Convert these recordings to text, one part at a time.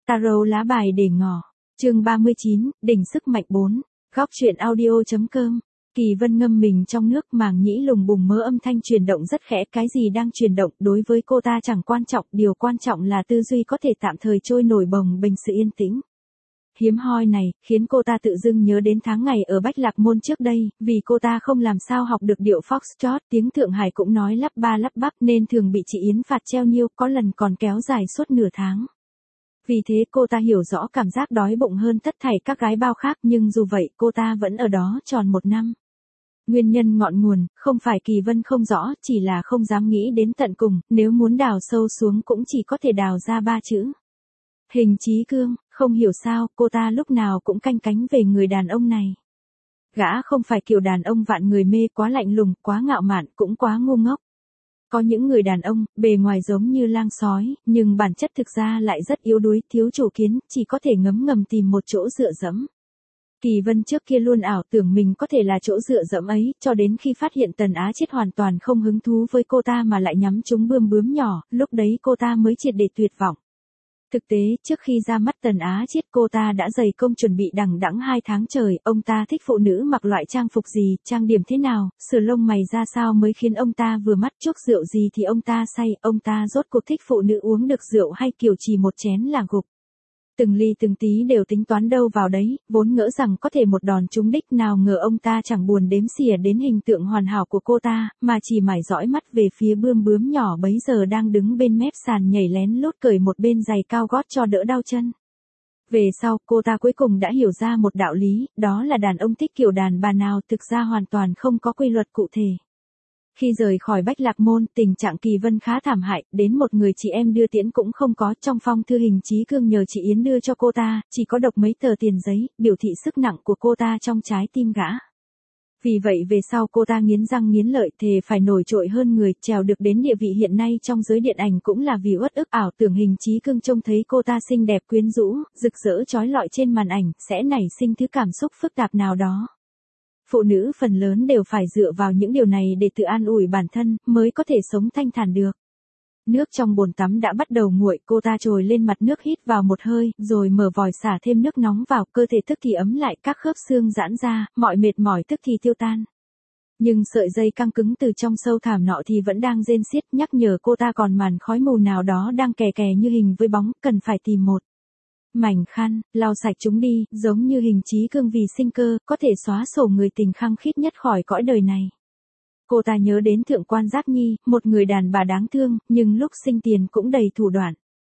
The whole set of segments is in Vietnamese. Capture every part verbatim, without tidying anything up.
Tarot lá bài để ngỏ. Chương ba mươi chín, đỉnh sức mạnh bốn. Góc truyện audio.com. Kỳ Vân ngâm mình trong nước, màng nhĩ lùng bùng mớ âm thanh chuyển động rất khẽ, cái gì đang chuyển động đối với cô ta chẳng quan trọng, điều quan trọng là tư duy có thể tạm thời trôi nổi bồng bềnh sự yên tĩnh. Hiếm hoi này, khiến cô ta tự dưng nhớ đến tháng ngày ở Bách Lạc Môn trước đây, vì cô ta không làm sao học được điệu Foxtrot, tiếng Thượng Hải cũng nói lắp ba lắp bắp nên thường bị chị Yến phạt treo nhiêu, có lần còn kéo dài suốt nửa tháng. Vì thế cô ta hiểu rõ cảm giác đói bụng hơn tất thảy các gái bao khác, nhưng dù vậy cô ta vẫn ở đó tròn một năm. Nguyên nhân ngọn nguồn, không phải Kỳ Vân không rõ, chỉ là không dám nghĩ đến tận cùng, nếu muốn đào sâu xuống cũng chỉ có thể đào ra ba chữ. Hình Chí Cương. Không hiểu sao, cô ta lúc nào cũng canh cánh về người đàn ông này. Gã không phải kiểu đàn ông vạn người mê, quá lạnh lùng, quá ngạo mạn, cũng quá ngu ngốc. Có những người đàn ông, bề ngoài giống như lang sói, nhưng bản chất thực ra lại rất yếu đuối, thiếu chủ kiến, chỉ có thể ngấm ngầm tìm một chỗ dựa dẫm. Kỳ Vân trước kia luôn ảo tưởng mình có thể là chỗ dựa dẫm ấy, cho đến khi phát hiện Tần Á Chiết hoàn toàn không hứng thú với cô ta mà lại nhắm trúng bươm bướm nhỏ, lúc đấy cô ta mới triệt để tuyệt vọng. Thực tế, trước khi ra mắt Tần Á Chiết cô ta đã dày công chuẩn bị đằng đẵng hai tháng trời, ông ta thích phụ nữ mặc loại trang phục gì, trang điểm thế nào, sửa lông mày ra sao mới khiến ông ta vừa mắt, chuốc rượu gì thì ông ta say, ông ta rốt cuộc thích phụ nữ uống được rượu hay kiểu chỉ một chén là gục. Từng ly từng tí đều tính toán đâu vào đấy, vốn ngỡ rằng có thể một đòn trúng đích, nào ngờ ông ta chẳng buồn đếm xỉa đến hình tượng hoàn hảo của cô ta, mà chỉ mải dõi mắt về phía bươm bướm nhỏ bấy giờ đang đứng bên mép sàn nhảy lén lút cởi một bên giày cao gót cho đỡ đau chân. Về sau, cô ta cuối cùng đã hiểu ra một đạo lý, đó là đàn ông thích kiểu đàn bà nào thực ra hoàn toàn không có quy luật cụ thể. Khi rời khỏi Bách Lạc Môn, tình trạng Kỳ Vân khá thảm hại, đến một người chị em đưa tiễn cũng không có, trong phong thư Hình Chí Cương nhờ chị Yến đưa cho cô ta, chỉ có độc mấy tờ tiền giấy, biểu thị sức nặng của cô ta trong trái tim gã. Vì vậy về sau cô ta nghiến răng nghiến lợi, thề phải nổi trội hơn người, trèo được đến địa vị hiện nay trong giới điện ảnh cũng là vì uất ức ảo tưởng Hình Chí Cương trông thấy cô ta xinh đẹp quyến rũ, rực rỡ chói lọi trên màn ảnh, sẽ nảy sinh thứ cảm xúc phức tạp nào đó. Phụ nữ phần lớn đều phải dựa vào những điều này để tự an ủi bản thân, mới có thể sống thanh thản được. Nước trong bồn tắm đã bắt đầu nguội, cô ta trồi lên mặt nước hít vào một hơi, rồi mở vòi xả thêm nước nóng vào, cơ thể tức thì ấm lại, các khớp xương giãn ra, mọi mệt mỏi tức thì tiêu tan. Nhưng sợi dây căng cứng từ trong sâu thẳm nọ thì vẫn đang rên xiết, nhắc nhở cô ta còn màn khói mù nào đó đang kè kè như hình với bóng, cần phải tìm một mảnh khăn, lau sạch chúng đi, giống như Hình Chí Cương vì sinh cơ, có thể xóa sổ người tình khăng khít nhất khỏi cõi đời này. Cô ta nhớ đến Thượng quan Giác Nhi, một người đàn bà đáng thương, nhưng lúc sinh tiền cũng đầy thủ đoạn.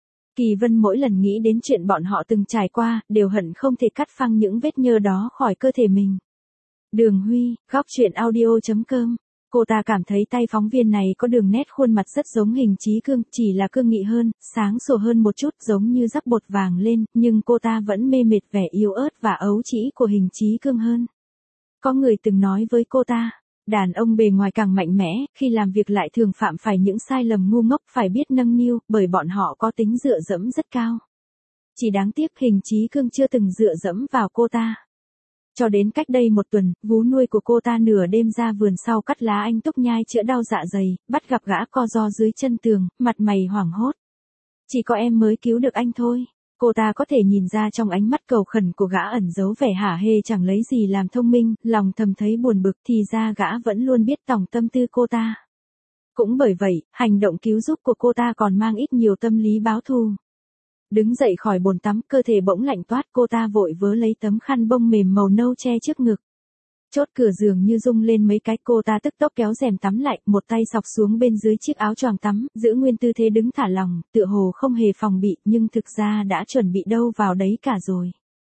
Kỳ Vân mỗi lần nghĩ đến chuyện bọn họ từng trải qua, đều hận không thể cắt phăng những vết nhơ đó khỏi cơ thể mình. Đường Huy, góc truyện audio.com. Cô ta cảm thấy tay phóng viên này có đường nét khuôn mặt rất giống Hình Chí Cương, chỉ là cương nghị hơn, sáng sủa hơn một chút, giống như rắc bột vàng lên, nhưng cô ta vẫn mê mệt vẻ yếu ớt và ấu trĩ của Hình Chí Cương hơn. Có người từng nói với cô ta, đàn ông bề ngoài càng mạnh mẽ, khi làm việc lại thường phạm phải những sai lầm ngu ngốc, phải biết nâng niu, bởi bọn họ có tính dựa dẫm rất cao. Chỉ đáng tiếc Hình Chí Cương chưa từng dựa dẫm vào cô ta. Cho đến cách đây một tuần, vú nuôi của cô ta nửa đêm ra vườn sau cắt lá anh túc nhai chữa đau dạ dày, bắt gặp gã co ro dưới chân tường, mặt mày hoảng hốt. Chỉ có em mới cứu được anh thôi. Cô ta có thể nhìn ra trong ánh mắt cầu khẩn của gã ẩn giấu vẻ hả hê chẳng lấy gì làm thông minh, lòng thầm thấy buồn bực, thì ra gã vẫn luôn biết tòng tâm tư cô ta. Cũng bởi vậy, hành động cứu giúp của cô ta còn mang ít nhiều tâm lý báo thù. Đứng dậy khỏi bồn tắm, cơ thể bỗng lạnh toát, cô ta vội vớ lấy tấm khăn bông mềm màu nâu che trước ngực. Chốt cửa giường như rung lên mấy cái, cô ta tức tốc kéo rèm tắm lại, một tay xọc xuống bên dưới chiếc áo choàng tắm, giữ nguyên tư thế đứng thả lỏng, tựa hồ không hề phòng bị, nhưng thực ra đã chuẩn bị đâu vào đấy cả rồi.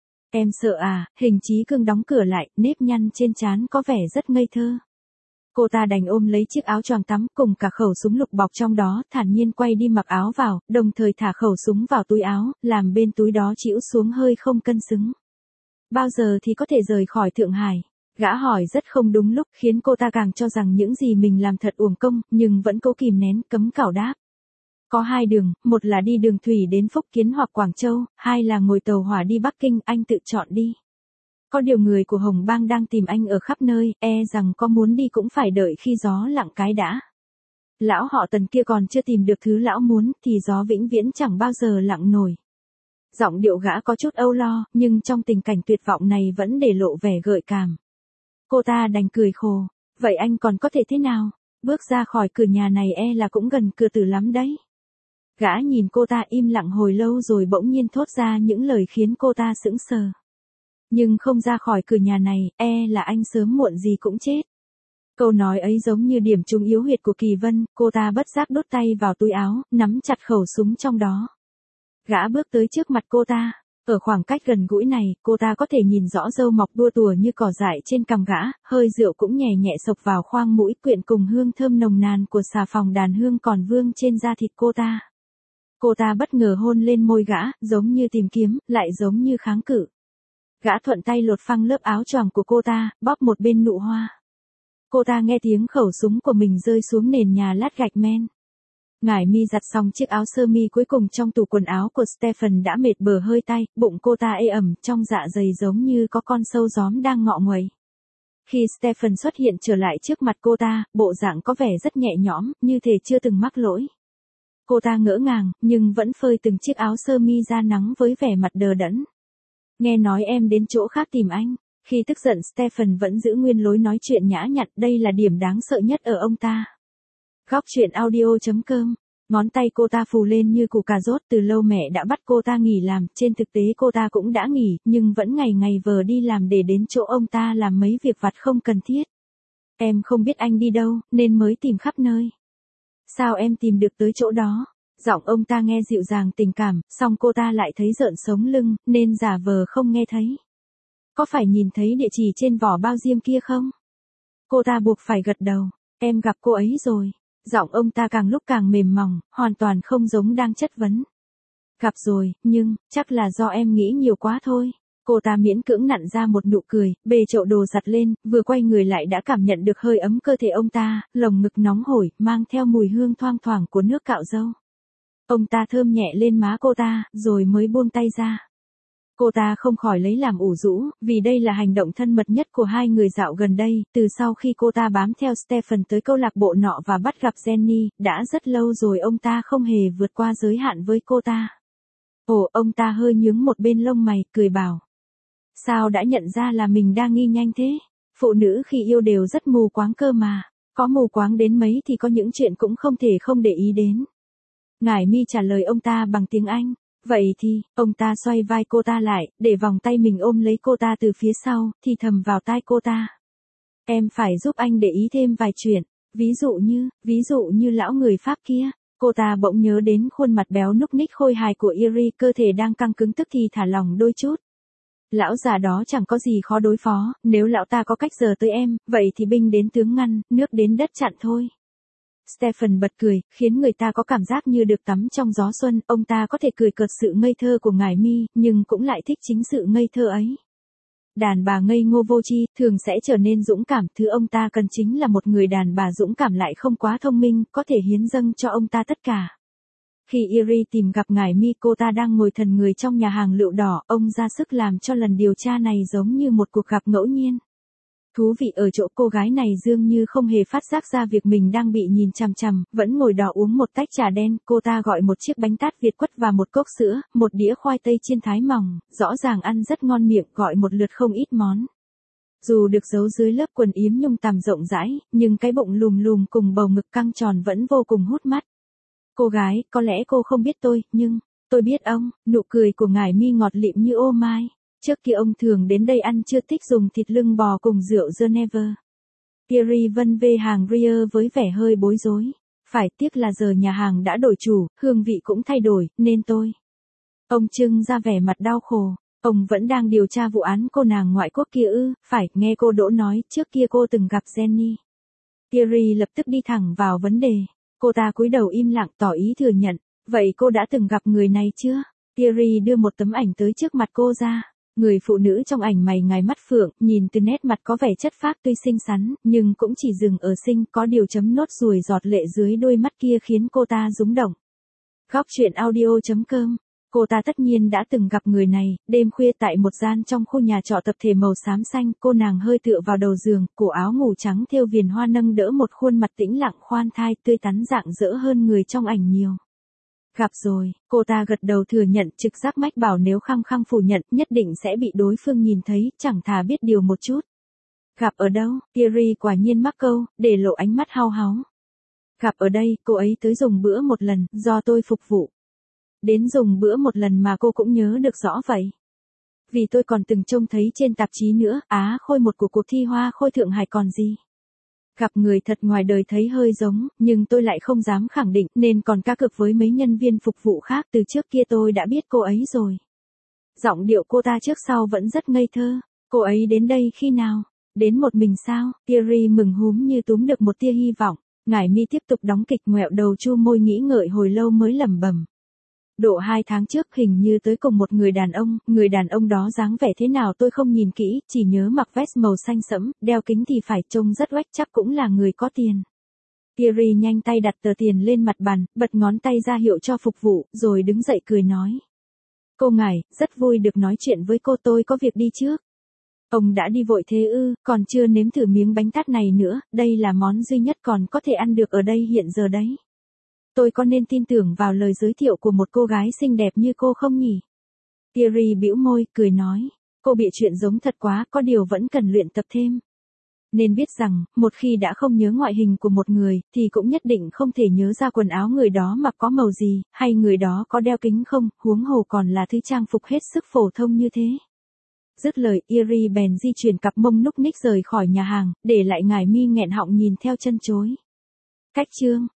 Em sợ à? Hình Chí Cương đóng cửa lại, nếp nhăn trên trán có vẻ rất ngây thơ. Cô ta đành ôm lấy chiếc áo choàng tắm cùng cả khẩu súng lục bọc trong đó, thản nhiên quay đi mặc áo vào, đồng thời thả khẩu súng vào túi áo, làm bên túi đó chĩu xuống hơi không cân xứng. Bao giờ thì có thể rời khỏi Thượng Hải? Gã hỏi rất không đúng lúc, khiến cô ta càng cho rằng những gì mình làm thật uổng công, nhưng vẫn cố kìm nén, cấm cảo đáp. Có hai đường, một là đi đường thủy đến Phúc Kiến hoặc Quảng Châu, hai là ngồi tàu hỏa đi Bắc Kinh, anh tự chọn đi. Có điều người của Hồng Bang đang tìm anh ở khắp nơi, e rằng có muốn đi cũng phải đợi khi gió lặng cái đã. Lão họ Tần kia còn chưa tìm được thứ lão muốn, thì gió vĩnh viễn chẳng bao giờ lặng nổi. Giọng điệu gã có chút âu lo, nhưng trong tình cảnh tuyệt vọng này vẫn để lộ vẻ gợi cảm. Cô ta đành cười khổ. Vậy anh còn có thể thế nào? Bước ra khỏi cửa nhà này e là cũng gần cửa tử lắm đấy. Gã nhìn cô ta im lặng hồi lâu rồi bỗng nhiên thốt ra những lời khiến cô ta sững sờ. Nhưng không ra khỏi cửa nhà này, e là anh sớm muộn gì cũng chết. Câu nói ấy giống như điểm trúng yếu huyệt của Kỳ Vân, cô ta bất giác đút tay vào túi áo, nắm chặt khẩu súng trong đó. Gã bước tới trước mặt cô ta. Ở khoảng cách gần gũi này, cô ta có thể nhìn rõ râu mọc đua tùa như cỏ dại trên cằm gã, hơi rượu cũng nhẹ nhẹ xộc vào khoang mũi quyện cùng hương thơm nồng nàn của xà phòng đàn hương còn vương trên da thịt cô ta. Cô ta bất ngờ hôn lên môi gã, giống như tìm kiếm, lại giống như kháng cự. Gã thuận tay lột phăng lớp áo choàng của cô ta, bóp một bên nụ hoa. Cô ta nghe tiếng khẩu súng của mình rơi xuống nền nhà lát gạch men. Ngải Mi giặt xong chiếc áo sơ mi cuối cùng trong tủ quần áo của Stephen đã mệt bờ hơi tay, bụng cô ta ê ẩm, trong dạ dày giống như có con sâu gióm đang ngọ nguậy. Khi Stephen xuất hiện trở lại trước mặt cô ta, bộ dạng có vẻ rất nhẹ nhõm, như thể chưa từng mắc lỗi. Cô ta ngỡ ngàng, nhưng vẫn phơi từng chiếc áo sơ mi ra nắng với vẻ mặt đờ đẫn. Nghe nói em đến chỗ khác tìm anh. Khi tức giận Stephen vẫn giữ nguyên lối nói chuyện nhã nhặn, đây là điểm đáng sợ nhất ở ông ta. Góc truyện audio chấm com. Ngón tay cô ta phù lên như củ cà rốt, từ lâu mẹ đã bắt cô ta nghỉ làm, trên thực tế cô ta cũng đã nghỉ, nhưng vẫn ngày ngày vờ đi làm để đến chỗ ông ta làm mấy việc vặt không cần thiết. Em không biết anh đi đâu, nên mới tìm khắp nơi. Sao em tìm được tới chỗ đó? Giọng ông ta nghe dịu dàng tình cảm, song cô ta lại thấy rợn sống lưng, nên giả vờ không nghe thấy. Có phải nhìn thấy địa chỉ trên vỏ bao diêm kia không? Cô ta buộc phải gật đầu. Em gặp cô ấy rồi. Giọng ông ta càng lúc càng mềm mỏng, hoàn toàn không giống đang chất vấn. Gặp rồi, nhưng, chắc là do em nghĩ nhiều quá thôi. Cô ta miễn cưỡng nặn ra một nụ cười, bê chậu đồ giặt lên, vừa quay người lại đã cảm nhận được hơi ấm cơ thể ông ta, lồng ngực nóng hổi, mang theo mùi hương thoang thoảng của nước cạo râu. Ông ta thơm nhẹ lên má cô ta, rồi mới buông tay ra. Cô ta không khỏi lấy làm ủ rũ, vì đây là hành động thân mật nhất của hai người dạo gần đây, từ sau khi cô ta bám theo Stephen tới câu lạc bộ nọ và bắt gặp Jenny, đã rất lâu rồi ông ta không hề vượt qua giới hạn với cô ta. Ồ, ông ta hơi nhướng một bên lông mày, cười bảo. Sao đã nhận ra là mình đang nghi nhanh thế? Phụ nữ khi yêu đều rất mù quáng cơ mà, có mù quáng đến mấy thì có những chuyện cũng không thể không để ý đến. Ngải Mi trả lời ông ta bằng tiếng Anh. Vậy thì, ông ta xoay vai cô ta lại, để vòng tay mình ôm lấy cô ta từ phía sau, thì thầm vào tai cô ta. Em phải giúp anh để ý thêm vài chuyện, ví dụ như, ví dụ như lão người Pháp kia. Cô ta bỗng nhớ đến khuôn mặt béo núc ních khôi hài của Erie, cơ thể đang căng cứng tức thì thả lỏng đôi chút. Lão già đó chẳng có gì khó đối phó, nếu lão ta có cách giờ tới em, vậy thì binh đến tướng ngăn, nước đến đất chặn thôi. Stephen bật cười, khiến người ta có cảm giác như được tắm trong gió xuân, ông ta có thể cười cợt sự ngây thơ của Ngải Mi, nhưng cũng lại thích chính sự ngây thơ ấy. Đàn bà ngây ngô vô tri, thường sẽ trở nên dũng cảm, thứ ông ta cần chính là một người đàn bà dũng cảm lại không quá thông minh, có thể hiến dâng cho ông ta tất cả. Khi Erie tìm gặp Ngải Mi, cô ta đang ngồi thần người trong nhà hàng Lựu Đỏ, ông ra sức làm cho lần điều tra này giống như một cuộc gặp ngẫu nhiên. Thú vị ở chỗ cô gái này dường như không hề phát giác ra việc mình đang bị nhìn chằm chằm, vẫn ngồi đỏ uống một tách trà đen, cô ta gọi một chiếc bánh tát Việt quất và một cốc sữa, một đĩa khoai tây chiên thái mỏng, rõ ràng ăn rất ngon miệng, gọi một lượt không ít món. Dù được giấu dưới lớp quần yếm nhung tằm rộng rãi, nhưng cái bụng lùm lùm cùng bầu ngực căng tròn vẫn vô cùng hút mắt. Cô gái, có lẽ cô không biết tôi, nhưng, tôi biết ông. Nụ cười của Ngải Mi ngọt lịm như ô mai. Trước kia ông thường đến đây ăn trưa, thích dùng thịt lưng bò cùng rượu Geneva. Erie vân vê hàng Ria với vẻ hơi bối rối. Phải tiếc là giờ nhà hàng đã đổi chủ, hương vị cũng thay đổi, nên tôi. Ông trưng ra vẻ mặt đau khổ. Ông vẫn đang điều tra vụ án cô nàng ngoại quốc kia ư? Phải, nghe cô Đỗ nói, trước kia cô từng gặp Jenny. Erie lập tức đi thẳng vào vấn đề. Cô ta cúi đầu im lặng tỏ ý thừa nhận. Vậy cô đã từng gặp người này chưa? Erie đưa một tấm ảnh tới trước mặt cô ra. Người phụ nữ trong ảnh mày ngài mắt phượng, nhìn từ nét mặt có vẻ chất phác tuy xinh xắn, nhưng cũng chỉ dừng ở xinh, có điều chấm nốt ruồi giọt lệ dưới đôi mắt kia khiến cô ta rúng động. Góc truyện audio chấm com. Cô ta tất nhiên đã từng gặp người này, đêm khuya tại một gian trong khu nhà trọ tập thể màu xám xanh, cô nàng hơi tựa vào đầu giường, cổ áo ngủ trắng thêu viền hoa nâng đỡ một khuôn mặt tĩnh lặng khoan thai tươi tắn rạng rỡ hơn người trong ảnh nhiều. Gặp rồi, cô ta gật đầu thừa nhận, trực giác mách bảo nếu khăng khăng phủ nhận nhất định sẽ bị đối phương nhìn thấy, chẳng thà biết điều một chút. Gặp ở đâu? Thierry quả nhiên mắc câu, để lộ ánh mắt hao háo. Gặp ở đây, cô ấy tới dùng bữa một lần, do tôi phục vụ. Đến dùng bữa một lần mà cô cũng nhớ được rõ vậy. Vì tôi còn từng trông thấy trên tạp chí nữa, Á Khôi một của cuộc thi Hoa Khôi Thượng Hải còn gì. Gặp người thật ngoài đời thấy hơi giống, nhưng tôi lại không dám khẳng định nên còn cá cược với mấy nhân viên phục vụ khác, từ trước kia tôi đã biết cô ấy rồi. Giọng điệu cô ta trước sau vẫn rất ngây thơ. Cô ấy đến đây khi nào? Đến một mình sao? Thierry mừng húm như túm được một tia hy vọng. Ngải mi tiếp tục đóng kịch, ngoẹo đầu chu môi nghĩ ngợi hồi lâu mới lẩm bẩm. Độ hai tháng trước hình như tới cùng một người đàn ông, người đàn ông đó dáng vẻ thế nào tôi không nhìn kỹ, chỉ nhớ mặc vest màu xanh sẫm, đeo kính thì phải, trông rất oách, chắc cũng là người có tiền. Thierry nhanh tay đặt tờ tiền lên mặt bàn, bật ngón tay ra hiệu cho phục vụ, rồi đứng dậy cười nói. Cô ngài, rất vui được nói chuyện với cô, tôi có việc đi trước. Ông đã đi vội thế ư, còn chưa nếm thử miếng bánh tart này nữa, đây là món duy nhất còn có thể ăn được ở đây hiện giờ đấy. Tôi có nên tin tưởng vào lời giới thiệu của một cô gái xinh đẹp như cô không nhỉ? Thierry bĩu môi, cười nói. Cô bịa chuyện giống thật quá, có điều vẫn cần luyện tập thêm. Nên biết rằng, một khi đã không nhớ ngoại hình của một người, thì cũng nhất định không thể nhớ ra quần áo người đó mặc có màu gì, hay người đó có đeo kính không, huống hồ còn là thứ trang phục hết sức phổ thông như thế. Dứt lời, Thierry bèn di chuyển cặp mông núc ních rời khỏi nhà hàng, để lại Ngải mi nghẹn họng nhìn theo chân chối. Cách chương